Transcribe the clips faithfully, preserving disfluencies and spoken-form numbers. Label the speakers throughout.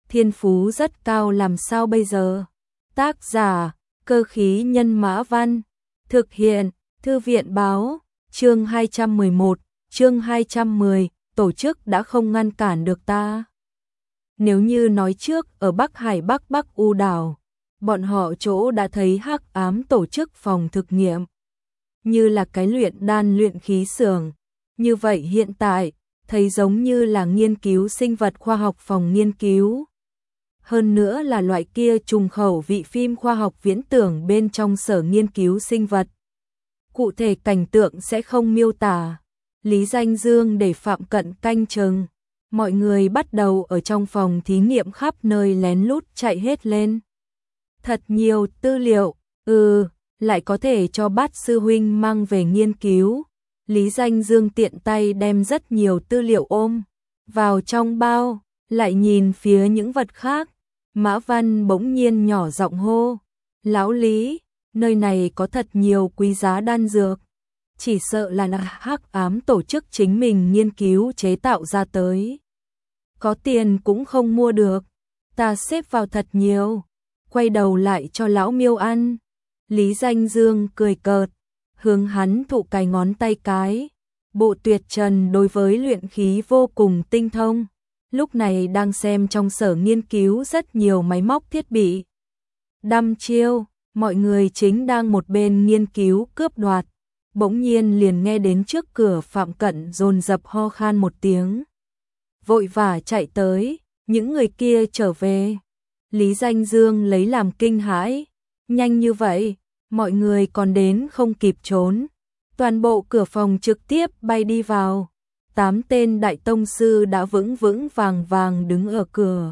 Speaker 1: thiên phú rất cao làm sao bây giờ? Tác giả, Cơ khí nhân Mã Văn. Thực hiện, Thư viện báo, chương hai trăm mười một, chương hai trăm mười, tổ chức đã không ngăn cản được ta. Nếu như nói trước ở Bắc Hải Bắc Bắc U đảo, bọn họ chỗ đã thấy hắc ám tổ chức phòng thực nghiệm, như là cái luyện đan luyện khí xưởng, như vậy hiện tại, thấy giống như là nghiên cứu sinh vật khoa học phòng nghiên cứu. Hơn nữa là loại kia trùng khẩu vị phim khoa học viễn tưởng bên trong sở nghiên cứu sinh vật. Cụ thể cảnh tượng sẽ không miêu tả. Lý Danh Dương để Phạm Cận canh chừng. Mọi người bắt đầu ở trong phòng thí nghiệm khắp nơi lén lút chạy hết lên. Thật nhiều tư liệu, ừ, lại có thể cho Bát sư huynh mang về nghiên cứu. Lý Danh Dương tiện tay đem rất nhiều tư liệu ôm vào trong bao, lại nhìn phía những vật khác. Mã Văn bỗng nhiên nhỏ giọng hô, lão Lý, nơi này có thật nhiều quý giá đan dược, chỉ sợ là hắc ám tổ chức chính mình nghiên cứu chế tạo ra tới. Có tiền cũng không mua được, ta xếp vào thật nhiều, quay đầu lại cho lão Miêu ăn. Lý Danh Dương cười cợt, hướng hắn thụ cái ngón tay cái. Bộ Tuyệt Trần đối với luyện khí vô cùng tinh thông, lúc này đang xem trong sở nghiên cứu rất nhiều máy móc thiết bị. Đăm chiêu, mọi người chính đang một bên nghiên cứu cướp đoạt, bỗng nhiên liền nghe đến trước cửa Phạm Cận dồn dập ho khan một tiếng. Vội vã chạy tới, những người kia trở về. Lý Danh Dương lấy làm kinh hãi, nhanh như vậy, mọi người còn đến không kịp trốn. Toàn bộ cửa phòng trực tiếp bay đi vào. Tám tên đại tông sư đã vững vững vàng vàng đứng ở cửa.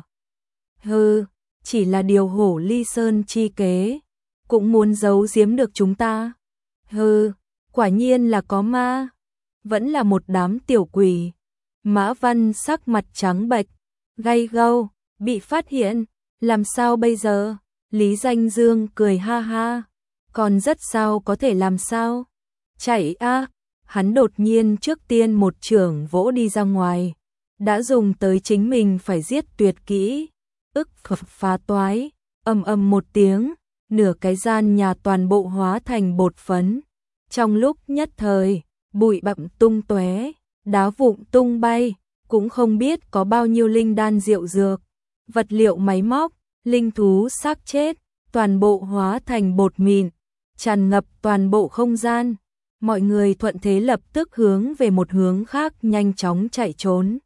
Speaker 1: Hừ, chỉ là điều hổ ly sơn chi kế, cũng muốn giấu giếm được chúng ta. Hừ, quả nhiên là có ma, vẫn là một đám tiểu quỷ. Mã Văn sắc mặt trắng bệch, gay gâu, bị phát hiện, làm sao bây giờ? Lý Danh Dương cười ha ha, còn rất sao có thể làm sao? Chạy a! Hắn đột nhiên trước tiên một chưởng vỗ đi ra ngoài, đã dùng tới chính mình phải giết tuyệt kỹ, ức phá toái, ầm ầm một tiếng, nửa cái gian nhà toàn bộ hóa thành bột phấn. Trong lúc nhất thời, bụi bặm tung tóe, đá vụn tung bay, cũng không biết có bao nhiêu linh đan diệu dược, vật liệu máy móc, linh thú xác chết, toàn bộ hóa thành bột mịn, tràn ngập toàn bộ không gian. Mọi người thuận thế lập tức hướng về một hướng khác nhanh chóng chạy trốn.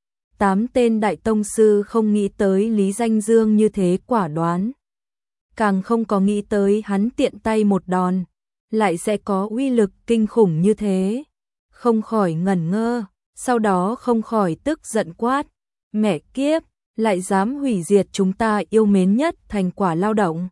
Speaker 1: Tám tên đại tông sư không nghĩ tới Lý Danh Dương như thế quả đoán. Càng không có nghĩ tới hắn tiện tay một đòn, lại sẽ có uy lực kinh khủng như thế. Không khỏi ngẩn ngơ, sau đó không khỏi tức giận quát. Mẹ kiếp, lại dám hủy diệt chúng ta yêu mến nhất thành quả lao động.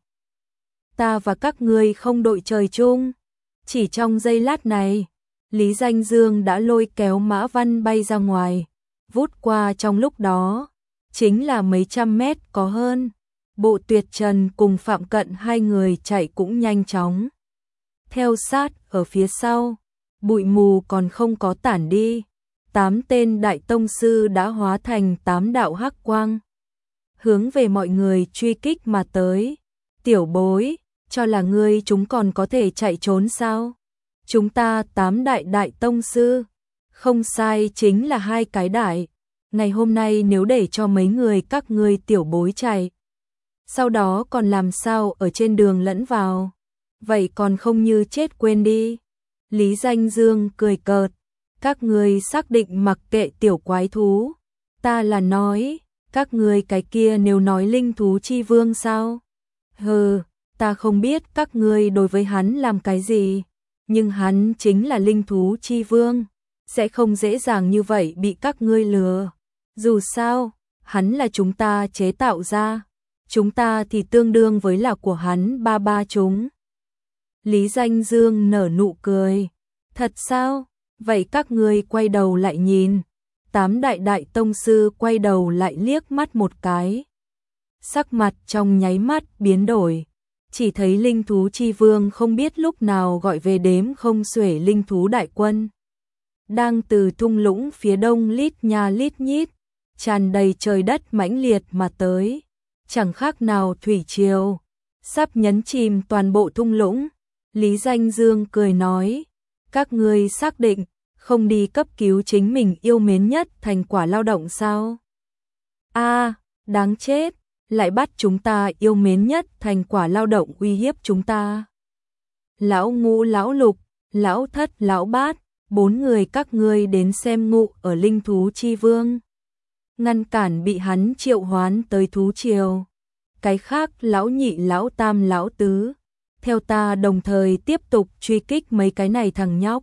Speaker 1: Ta và các ngươi không đội trời chung. Chỉ trong giây lát này, Lý Danh Dương đã lôi kéo Mã Văn bay ra ngoài, vút qua trong lúc đó, chính là mấy trăm mét có hơn. Bộ Tuyệt Trần cùng Phạm Cận hai người chạy cũng nhanh chóng. Theo sát ở phía sau, bụi mù còn không có tản đi, tám tên đại tông sư đã hóa thành tám đạo hắc quang, hướng về mọi người truy kích mà tới. Tiểu bối, cho là ngươi chúng còn có thể chạy trốn sao? Chúng ta tám đại đại tông sư, không sai chính là hai cái đại. Ngày hôm nay nếu để cho mấy người các ngươi tiểu bối chạy, sau đó còn làm sao ở trên đường lẫn vào? Vậy còn không như chết quên đi. Lý Danh Dương cười cợt, các ngươi xác định mặc kệ tiểu quái thú? Ta là nói, các ngươi cái kia nếu nói linh thú chi vương sao? Hừ, ta không biết các ngươi đối với hắn làm cái gì, nhưng hắn chính là linh thú chi vương, sẽ không dễ dàng như vậy bị các ngươi lừa. Dù sao, hắn là chúng ta chế tạo ra, chúng ta thì tương đương với là của hắn ba ba chúng. Lý Danh Dương nở nụ cười, thật sao? Vậy các ngươi quay đầu lại nhìn. Tám đại đại tông sư quay đầu lại liếc mắt một cái. Sắc mặt trong nháy mắt biến đổi. Chỉ thấy linh thú chi vương không biết lúc nào gọi về đếm không xuể linh thú đại quân. Đang từ thung lũng phía đông lít nha lít nhít, tràn đầy trời đất mãnh liệt mà tới, chẳng khác nào thủy triều, sắp nhấn chìm toàn bộ thung lũng. Lý Danh Dương cười nói, các ngươi xác định không đi cấp cứu chính mình yêu mến nhất thành quả lao động sao? A, đáng chết, lại bắt chúng ta yêu mến nhất thành quả lao động uy hiếp chúng ta. Lão Ngũ, lão Lục, lão Thất, lão Bát, bốn người các ngươi đến xem ngụ ở Linh Thú Chi Vương, ngăn cản bị hắn triệu hoán tới thú triều. Cái khác lão Nhị, lão Tam, lão Tứ, theo ta đồng thời tiếp tục truy kích mấy cái này thằng nhóc.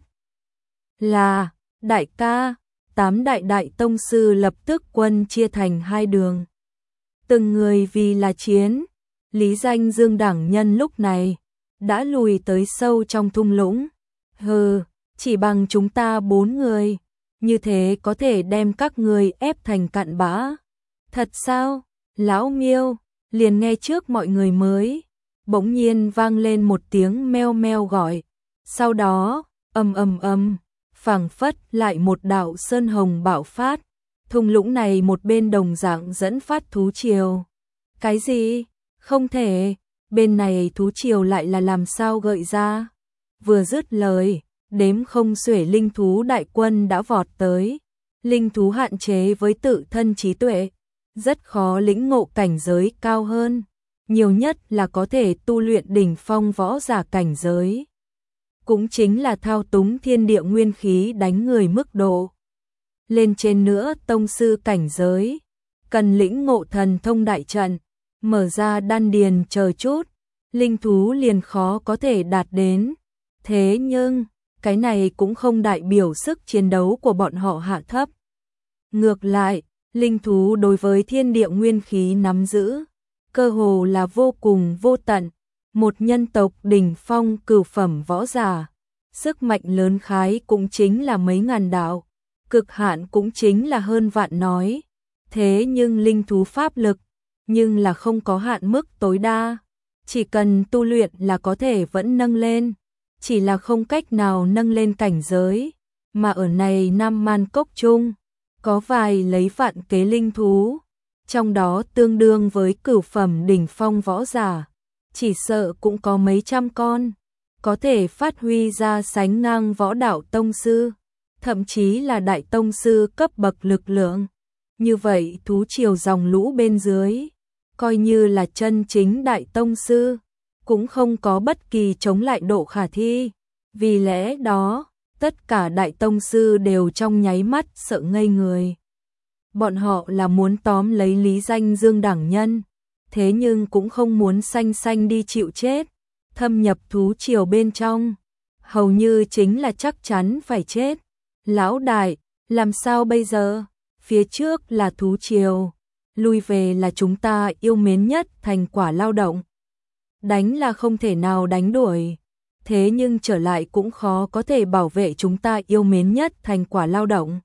Speaker 1: Là, đại ca. Tám đại đại tông sư lập tức quân chia thành hai đường. Từng người vì là chiến. Lý Danh Dương đẳng nhân lúc này đã lùi tới sâu trong thung lũng. Hừ, chỉ bằng chúng ta bốn người, như thế có thể đem các người ép thành cặn bã. Thật sao? Lão Miêu, liền nghe trước mọi người mới. Bỗng nhiên vang lên một tiếng meo meo gọi. Sau đó, ầm ầm ầm, phảng phất lại một đạo sơn hồng bạo phát. Thung lũng này một bên đồng dạng dẫn phát thú triều. Cái gì? Không thể, bên này thú triều lại là làm sao gợi ra? Vừa dứt lời, đếm không xuể linh thú đại quân đã vọt tới. Linh thú hạn chế với tự thân trí tuệ, rất khó lĩnh ngộ cảnh giới cao hơn, nhiều nhất là có thể tu luyện đỉnh phong võ giả cảnh giới. Cũng chính là thao túng thiên địa nguyên khí đánh người mức độ. Lên trên nữa tông sư cảnh giới, cần lĩnh ngộ thần thông đại trận, mở ra đan điền chờ chút, linh thú liền khó có thể đạt đến. Thế nhưng, cái này cũng không đại biểu sức chiến đấu của bọn họ hạ thấp. Ngược lại, linh thú đối với thiên địa nguyên khí nắm giữ, cơ hồ là vô cùng vô tận. Một nhân tộc đỉnh phong cửu phẩm võ giả, sức mạnh lớn khái cũng chính là mấy ngàn đạo, cực hạn cũng chính là hơn vạn nói. Thế nhưng linh thú pháp lực, nhưng là không có hạn mức tối đa, chỉ cần tu luyện là có thể vẫn nâng lên, chỉ là không cách nào nâng lên cảnh giới. Mà ở này Nam Man Cốc Trung, có vài lấy vạn kế linh thú, trong đó tương đương với cửu phẩm đỉnh phong võ giả, chỉ sợ cũng có mấy trăm con, có thể phát huy ra sánh ngang võ đạo tông sư, thậm chí là đại tông sư cấp bậc lực lượng. Như vậy thú triều dòng lũ bên dưới, coi như là chân chính đại tông sư, cũng không có bất kỳ chống lại độ khả thi. Vì lẽ đó, tất cả đại tông sư đều trong nháy mắt sợ ngây người. Bọn họ là muốn tóm lấy Lý Danh Dương đẳng nhân, thế nhưng cũng không muốn xanh xanh đi chịu chết, thâm nhập thú triều bên trong, hầu như chính là chắc chắn phải chết. Lão đại, làm sao bây giờ? Phía trước là thú triều, lui về là chúng ta yêu mến nhất thành quả lao động. Đánh là không thể nào đánh đuổi, thế nhưng trở lại cũng khó có thể bảo vệ chúng ta yêu mến nhất thành quả lao động.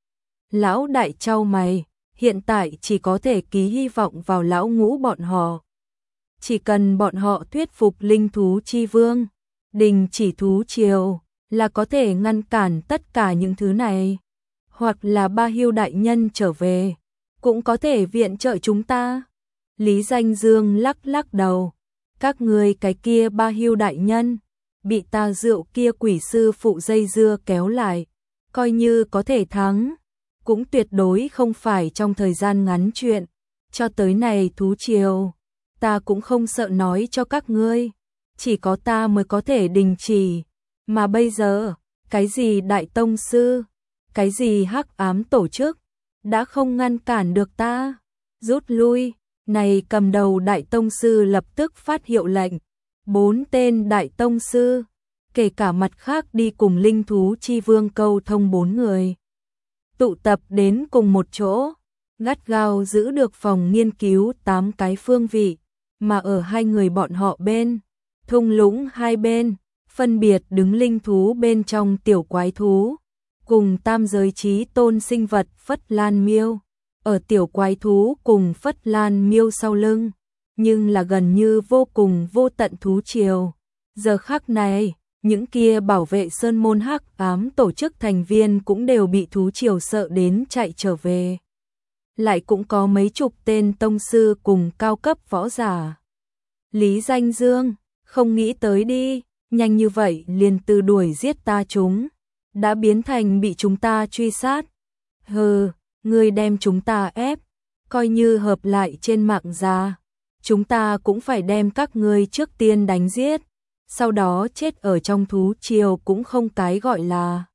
Speaker 1: Lão đại chau mày, hiện tại chỉ có thể ký hy vọng vào lão Ngũ bọn họ. Chỉ cần bọn họ thuyết phục linh thú chi vương, đình chỉ thú triều, là có thể ngăn cản tất cả những thứ này. Hoặc là Ba Hưu đại nhân trở về, cũng có thể viện trợ chúng ta. Lý Danh Dương lắc lắc đầu, các ngươi cái kia Ba Hưu đại nhân, bị ta rượu kia quỷ sư phụ dây dưa kéo lại, coi như có thể thắng, cũng tuyệt đối không phải trong thời gian ngắn chuyện. Cho tới này thú triều, ta cũng không sợ nói cho các ngươi, chỉ có ta mới có thể đình chỉ. Mà bây giờ, cái gì đại tông sư, cái gì hắc ám tổ chức, đã không ngăn cản được ta. Rút lui. Này cầm đầu đại tông sư lập tức phát hiệu lệnh. Bốn tên đại tông sư, kể cả mặt khác đi cùng linh thú chi vương câu thông bốn người, tụ tập đến cùng một chỗ, gắt gao giữ được phòng nghiên cứu tám cái phương vị. Mà ở hai người bọn họ bên, thung lũng hai bên, phân biệt đứng linh thú bên trong tiểu quái thú, cùng tam giới chí tôn sinh vật Phất Lan Miêu, ở tiểu quái thú cùng Phất Lan Miêu sau lưng, nhưng là gần như vô cùng vô tận thú triều. Giờ khắc này, những kia bảo vệ sơn môn hắc ám tổ chức thành viên cũng đều bị thú triều sợ đến chạy trở về. lại cũng có mấy chục tên tông sư cùng cao cấp võ giả. Lý Danh Dương, không nghĩ tới đi, nhanh như vậy liền từ đuổi giết ta chúng, đã biến thành bị chúng ta truy sát. Hừ, ngươi đem chúng ta ép, coi như hợp lại trên mạng ra, chúng ta cũng phải đem các ngươi trước tiên đánh giết, sau đó chết ở trong thú triều cũng không cái gọi là.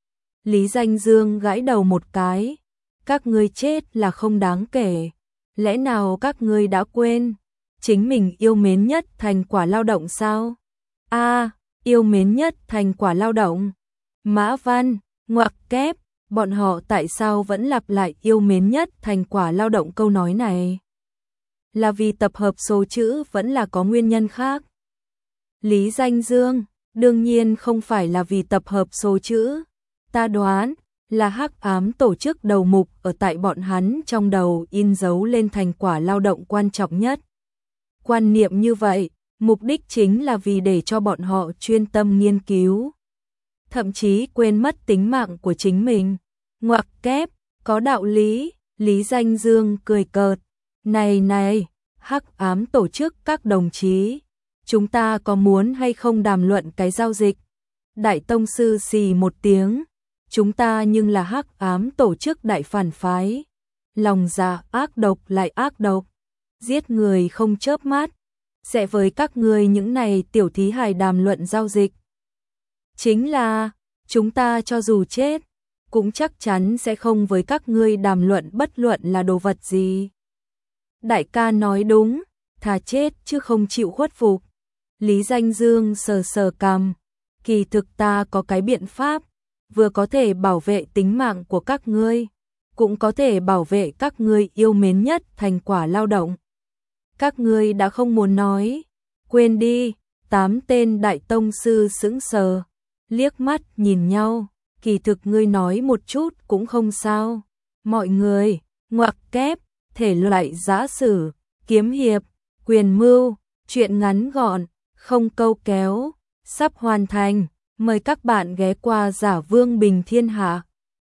Speaker 1: Lý Danh Dương gãi đầu một cái, các ngươi chết là không đáng kể, lẽ nào các ngươi đã quên, chính mình yêu mến nhất thành quả lao động sao? A, à, yêu mến nhất thành quả lao động. Mã Văn, ngoặc kép, bọn họ tại sao vẫn lặp lại yêu mến nhất thành quả lao động câu nói này? Là vì tập hợp số chữ vẫn là có nguyên nhân khác? Lý Danh Dương, đương nhiên không phải là vì tập hợp số chữ, ta đoán là hắc ám tổ chức đầu mục ở tại bọn hắn trong đầu in dấu lên thành quả lao động quan trọng nhất. Quan niệm như vậy, mục đích chính là vì để cho bọn họ chuyên tâm nghiên cứu, thậm chí quên mất tính mạng của chính mình. Ngoặc kép, có đạo lý, Lý Danh Dương cười cợt. Này này, hắc ám tổ chức các đồng chí, chúng ta có muốn hay không đàm luận cái giao dịch? Đại tông sư xì một tiếng, chúng ta nhưng là hắc ám tổ chức đại phản phái, lòng dạ ác độc lại ác độc, giết người không chớp mắt, sẽ với các ngươi những này tiểu thí hài đàm luận giao dịch. Chính là, chúng ta cho dù chết, cũng chắc chắn sẽ không với các ngươi đàm luận bất luận là đồ vật gì. Đại ca nói đúng, thà chết chứ không chịu khuất phục. Lý Danh Dương sờ sờ cằm, kỳ thực ta có cái biện pháp, vừa có thể bảo vệ tính mạng của các ngươi, cũng có thể bảo vệ các ngươi yêu mến nhất thành quả lao động. Các ngươi đã không muốn nói, quên đi. Tám tên đại tông sư sững sờ, liếc mắt nhìn nhau, kỳ thực ngươi nói một chút cũng không sao. Mọi người, ngoặc kép, thể loại giã sử, kiếm hiệp, quyền mưu, truyện ngắn gọn, không câu kéo, sắp hoàn thành, mời các bạn ghé qua Giả Vương Bình Thiên Hạ.